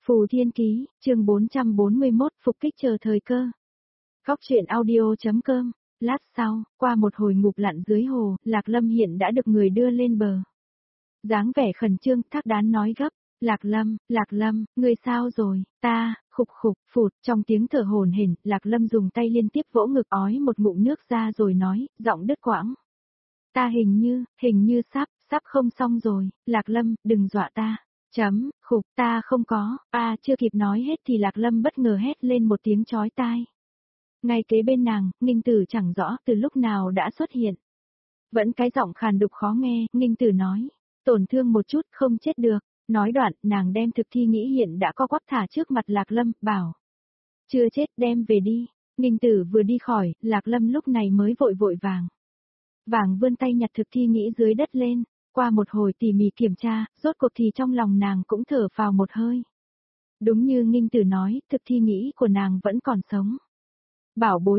Phù Thiên Ký, chương 441, phục kích chờ thời cơ. Góc truyện audio.com. Lát sau, qua một hồi ngụp lặn dưới hồ, Lạc Lâm hiện đã được người đưa lên bờ. Dáng vẻ khẩn trương, Thác Đán nói gấp, Lạc Lâm, ngươi sao rồi, ta, khục, phụt, trong tiếng thở hổn hển, Lạc Lâm dùng tay liên tiếp vỗ ngực ói một ngụm nước ra rồi nói, giọng đứt quãng. Ta hình như sắp không xong rồi, Lạc Lâm, đừng dọa ta. Khục, ta không có, chưa kịp nói hết thì Lạc Lâm bất ngờ hét lên một tiếng chói tai. Ngay kế bên nàng, Nghinh Tử chẳng rõ từ lúc nào đã xuất hiện. Vẫn cái giọng khàn đục khó nghe, Nghinh Tử nói, tổn thương một chút không chết được. Nói đoạn, nàng đem thực thi nghĩ hiện đã co quắp thả trước mặt Lạc Lâm, bảo. Chưa chết đem về đi. Nghinh Tử vừa đi khỏi, Lạc Lâm lúc này mới vội vàng vươn tay nhặt thực thi nghĩ dưới đất lên. Qua một hồi tỉ mỉ kiểm tra, rốt cuộc thì trong lòng nàng cũng thở phào một hơi. Đúng như Nghinh Tử nói, thực thi nghĩ của nàng vẫn còn sống. Bảo bối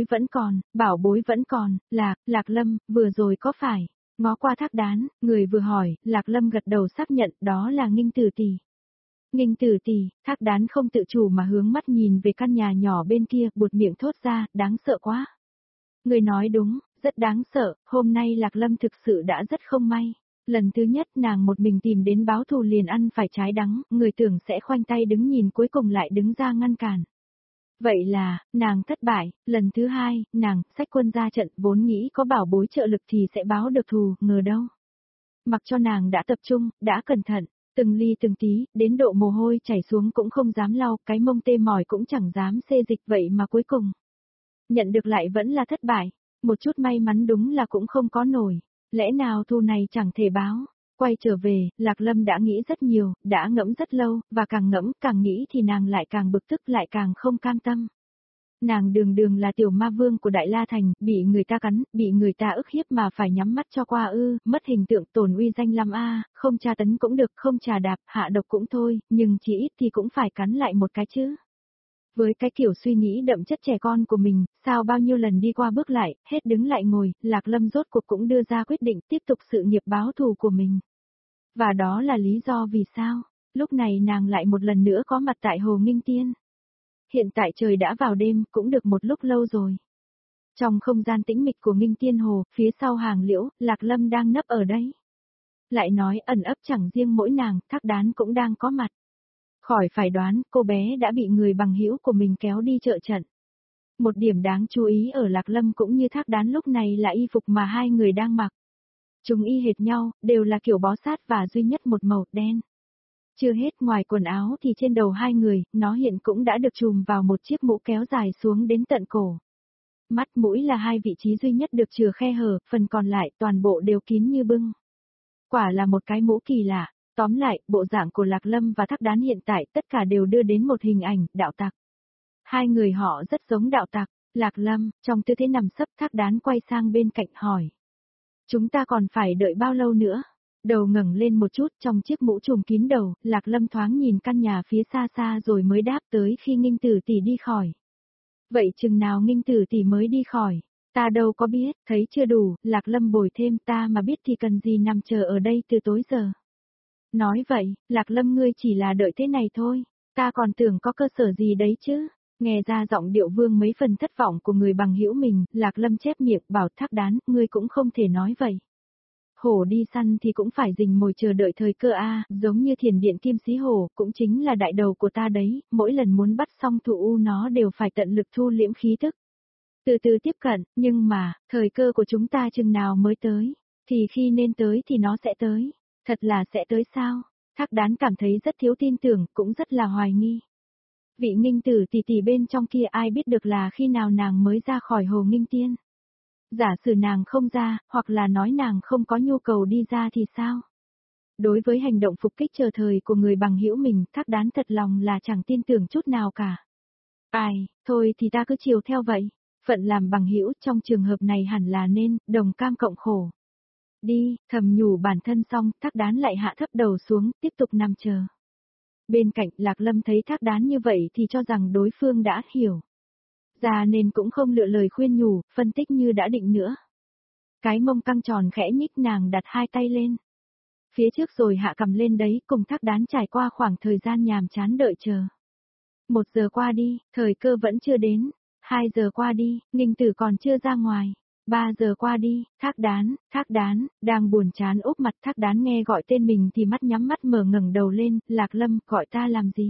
vẫn còn, Lạc Lâm, vừa rồi có phải, ngó qua Thác Đán, người vừa hỏi, Lạc Lâm gật đầu xác nhận đó là Nghinh Tử tỷ. Nghinh Tử tỷ, Thác Đán không tự chủ mà hướng mắt nhìn về căn nhà nhỏ bên kia, buột miệng thốt ra, đáng sợ quá. Người nói đúng, rất đáng sợ, hôm nay Lạc Lâm thực sự đã rất không may. Lần thứ nhất nàng một mình tìm đến báo thù liền ăn phải trái đắng, người tưởng sẽ khoanh tay đứng nhìn cuối cùng lại đứng ra ngăn cản. Vậy là, nàng thất bại, lần thứ hai, nàng, xách quân ra trận, vốn nghĩ có bảo bối trợ lực thì sẽ báo được thù, ngờ đâu. Mặc cho nàng đã tập trung, đã cẩn thận, từng ly từng tí, đến độ mồ hôi chảy xuống cũng không dám lau, cái mông tê mỏi cũng chẳng dám xê dịch vậy mà cuối cùng. Nhận được lại vẫn là thất bại, một chút may mắn đúng là cũng không có nổi. Lẽ nào thù này chẳng thể báo? Quay trở về, Lạc Lâm đã nghĩ rất nhiều, đã ngẫm rất lâu, và càng ngẫm, càng nghĩ thì nàng lại càng bực tức lại càng không cam tâm. Nàng đường là tiểu ma vương của Đại La Thành, bị người ta cắn, bị người ta ức hiếp mà phải nhắm mắt cho qua mất hình tượng tổn uy danh lắm không tra tấn cũng được, không trà đạp, hạ độc cũng thôi, nhưng chỉ ít thì cũng phải cắn lại một cái chứ. Với cái kiểu suy nghĩ đậm chất trẻ con của mình, sao bao nhiêu lần đi qua bước lại, hết đứng lại ngồi, Lạc Lâm rốt cuộc cũng đưa ra quyết định tiếp tục sự nghiệp báo thù của mình. Và đó là lý do vì sao, lúc này nàng lại một lần nữa có mặt tại Hồ Nghinh Tiên. Hiện tại trời đã vào đêm, cũng được một lúc lâu rồi. Trong không gian tĩnh mịch của Nghinh Tiên Hồ, phía sau hàng liễu, Lạc Lâm đang nấp ở đấy. Lại nói ẩn ấp chẳng riêng mỗi nàng, Thác Đán cũng đang có mặt. Khỏi phải đoán, cô bé đã bị người bằng hữu của mình kéo đi trợ trận. Một điểm đáng chú ý ở Lạc Lâm cũng như Thác Đán lúc này là y phục mà hai người đang mặc. Chúng y hệt nhau, đều là kiểu bó sát và duy nhất một màu đen. Chưa hết ngoài quần áo thì trên đầu hai người, nó hiện cũng đã được trùm vào một chiếc mũ kéo dài xuống đến tận cổ. Mắt mũi là hai vị trí duy nhất được chừa khe hở, phần còn lại toàn bộ đều kín như bưng. Quả là một cái mũ kỳ lạ. Tóm lại, bộ dạng của Lạc Lâm và Thác Đán hiện tại tất cả đều đưa đến một hình ảnh, đạo tặc. Hai người họ rất giống đạo tặc, Lạc Lâm, trong tư thế nằm sấp Thác Đán quay sang bên cạnh hỏi. Chúng ta còn phải đợi bao lâu nữa? Đầu ngẩng lên một chút trong chiếc mũ trùm kín đầu, Lạc Lâm thoáng nhìn căn nhà phía xa xa rồi mới đáp tới khi Nghinh Tử tỷ đi khỏi. Vậy chừng nào Nghinh Tử tỷ mới đi khỏi? Ta đâu có biết, thấy chưa đủ, Lạc Lâm bồi thêm ta mà biết thì cần gì nằm chờ ở đây từ tối giờ. Nói vậy, Lạc Lâm ngươi chỉ là đợi thế này thôi, ta còn tưởng có cơ sở gì đấy chứ. Nghe ra giọng điệu vương mấy phần thất vọng của người bằng hữu mình, Lạc Lâm chép miệng bảo Thác Đán, ngươi cũng không thể nói vậy. Hổ đi săn thì cũng phải rình mồi chờ đợi thời cơ giống như thiền điện kim xí hổ, cũng chính là đại đầu của ta đấy, mỗi lần muốn bắt xong thù nó đều phải tận lực thu liễm khí tức. Từ từ tiếp cận, nhưng mà, thời cơ của chúng ta chừng nào mới tới, thì khi nên tới thì nó sẽ tới. Thật là sẽ tới sao? Thác Đán cảm thấy rất thiếu tin tưởng, cũng rất là hoài nghi. Vị Nghinh Tử tỷ bên trong kia ai biết được là khi nào nàng mới ra khỏi Hồ Nghinh Tiên. Giả sử nàng không ra, hoặc là nói nàng không có nhu cầu đi ra thì sao? Đối với hành động phục kích chờ thời của người bằng hữu mình, Thác Đán thật lòng là chẳng tin tưởng chút nào cả. Thôi thì ta cứ chiều theo vậy. Phận làm bằng hữu trong trường hợp này hẳn là nên, đồng cam cộng khổ. Đi, thầm nhủ bản thân xong, Thác Đán lại hạ thấp đầu xuống, tiếp tục nằm chờ. Bên cạnh Lạc Lâm thấy Thác Đán như vậy thì cho rằng đối phương đã hiểu. Ra nên cũng không lựa lời khuyên nhủ, phân tích như đã định nữa. Cái mông căng tròn khẽ nhích nàng đặt hai tay lên. Phía trước rồi hạ cầm lên đấy cùng Thác Đán trải qua khoảng thời gian nhàm chán đợi chờ. 1 giờ qua đi, thời cơ vẫn chưa đến. 2 giờ qua đi, Ninh Tử còn chưa ra ngoài. 3 giờ qua đi, Thác Đán, đang buồn chán úp mặt. Thác Đán nghe gọi tên mình thì mắt nhắm mắt mở ngẩng đầu lên, Lạc Lâm, gọi ta làm gì?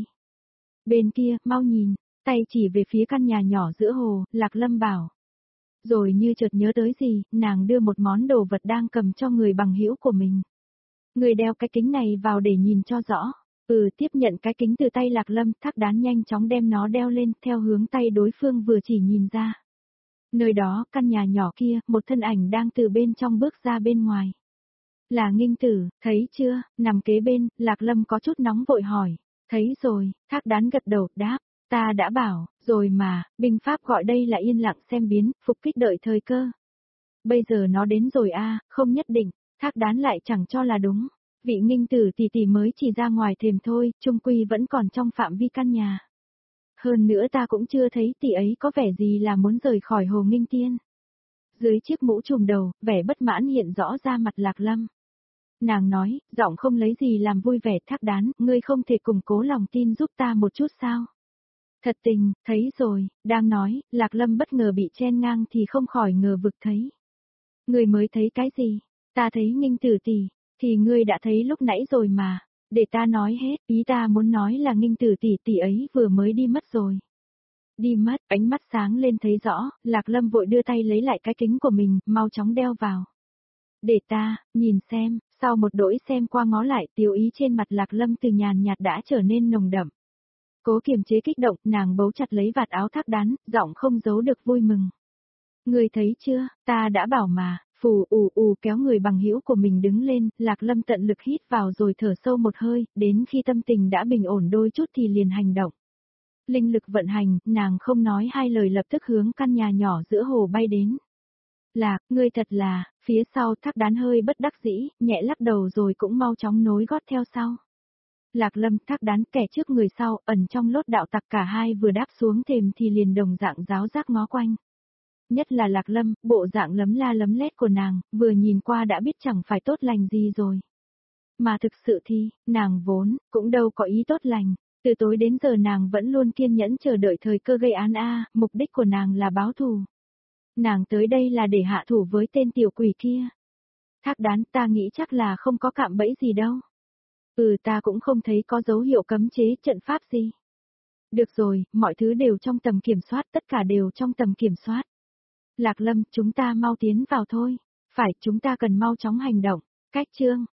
Bên kia, mau nhìn, tay chỉ về phía căn nhà nhỏ giữa hồ, Lạc Lâm bảo. Rồi như chợt nhớ tới gì, nàng đưa một món đồ vật đang cầm cho người bằng hữu của mình. Người đeo cái kính này vào để nhìn cho rõ. Tiếp nhận cái kính từ tay Lạc Lâm, Thác Đán nhanh chóng đem nó đeo lên, theo hướng tay đối phương vừa chỉ nhìn ra. Nơi đó, căn nhà nhỏ kia, một thân ảnh đang từ bên trong bước ra bên ngoài. Là Nghinh Tử, thấy chưa, nằm kế bên, Lạc Lâm có chút nóng vội hỏi. Thấy rồi, Thác Đán gật đầu, đáp. Ta đã bảo, rồi mà, binh pháp gọi đây là yên lặng xem biến, phục kích đợi thời cơ. Bây giờ nó đến rồi không nhất định, Thác Đán lại chẳng cho là đúng. Vị Nghinh Tử tỷ tỷ mới chỉ ra ngoài thềm thôi, chung quy vẫn còn trong phạm vi căn nhà. Hơn nữa ta cũng chưa thấy tỷ ấy có vẻ gì là muốn rời khỏi Hồ Nghinh Tiên. Dưới chiếc mũ trùm đầu, vẻ bất mãn hiện rõ ra mặt Lạc Lâm. Nàng nói, giọng không lấy gì làm vui vẻ. Thác Đán, ngươi không thể củng cố lòng tin giúp ta một chút sao? Thật tình, thấy rồi, đang nói, Lạc Lâm bất ngờ bị chen ngang thì không khỏi ngờ vực thấy. Ngươi mới thấy cái gì? Ta thấy Nghinh Tử tỷ, thì ngươi đã thấy lúc nãy rồi mà. Để ta nói hết, ý ta muốn nói là Nghinh Tử tỷ tỷ ấy vừa mới đi mất rồi. Đi mất, ánh mắt sáng lên thấy rõ, Lạc Lâm vội đưa tay lấy lại cái kính của mình, mau chóng đeo vào. Để ta, nhìn xem, sau một đỗi xem qua ngó lại, tiêu ý trên mặt Lạc Lâm từ nhàn nhạt đã trở nên nồng đậm. Cố kiềm chế kích động, nàng bấu chặt lấy vạt áo Thác Đán, giọng không giấu được vui mừng. Người thấy chưa, ta đã bảo mà. Phù kéo người bằng hữu của mình đứng lên, Lạc Lâm tận lực hít vào rồi thở sâu một hơi, đến khi tâm tình đã bình ổn đôi chút thì liền hành động. Linh lực vận hành, nàng không nói hai lời lập tức hướng căn nhà nhỏ giữa hồ bay đến. Lạc, ngươi thật là, phía sau Thác Đán hơi bất đắc dĩ, nhẹ lắc đầu rồi cũng mau chóng nối gót theo sau. Lạc Lâm, Thác Đán, kẻ trước người sau, ẩn trong lốt đạo tặc, cả hai vừa đáp xuống thềm thì liền đồng dạng giáo giác ngó quanh. Nhất là Lạc Lâm, bộ dạng lấm la lấm lét của nàng, vừa nhìn qua đã biết chẳng phải tốt lành gì rồi. Mà thực sự thì, nàng vốn, cũng đâu có ý tốt lành, từ tối đến giờ nàng vẫn luôn kiên nhẫn chờ đợi thời cơ gây án mục đích của nàng là báo thù. Nàng tới đây là để hạ thủ với tên tiểu quỷ kia. Thác Đán, ta nghĩ chắc là không có cạm bẫy gì đâu. Ta cũng không thấy có dấu hiệu cấm chế trận pháp gì. Được rồi, mọi thứ đều trong tầm kiểm soát, tất cả đều trong tầm kiểm soát. Lạc Lâm, chúng ta mau tiến vào thôi. Phải, chúng ta cần mau chóng hành động. Cách chương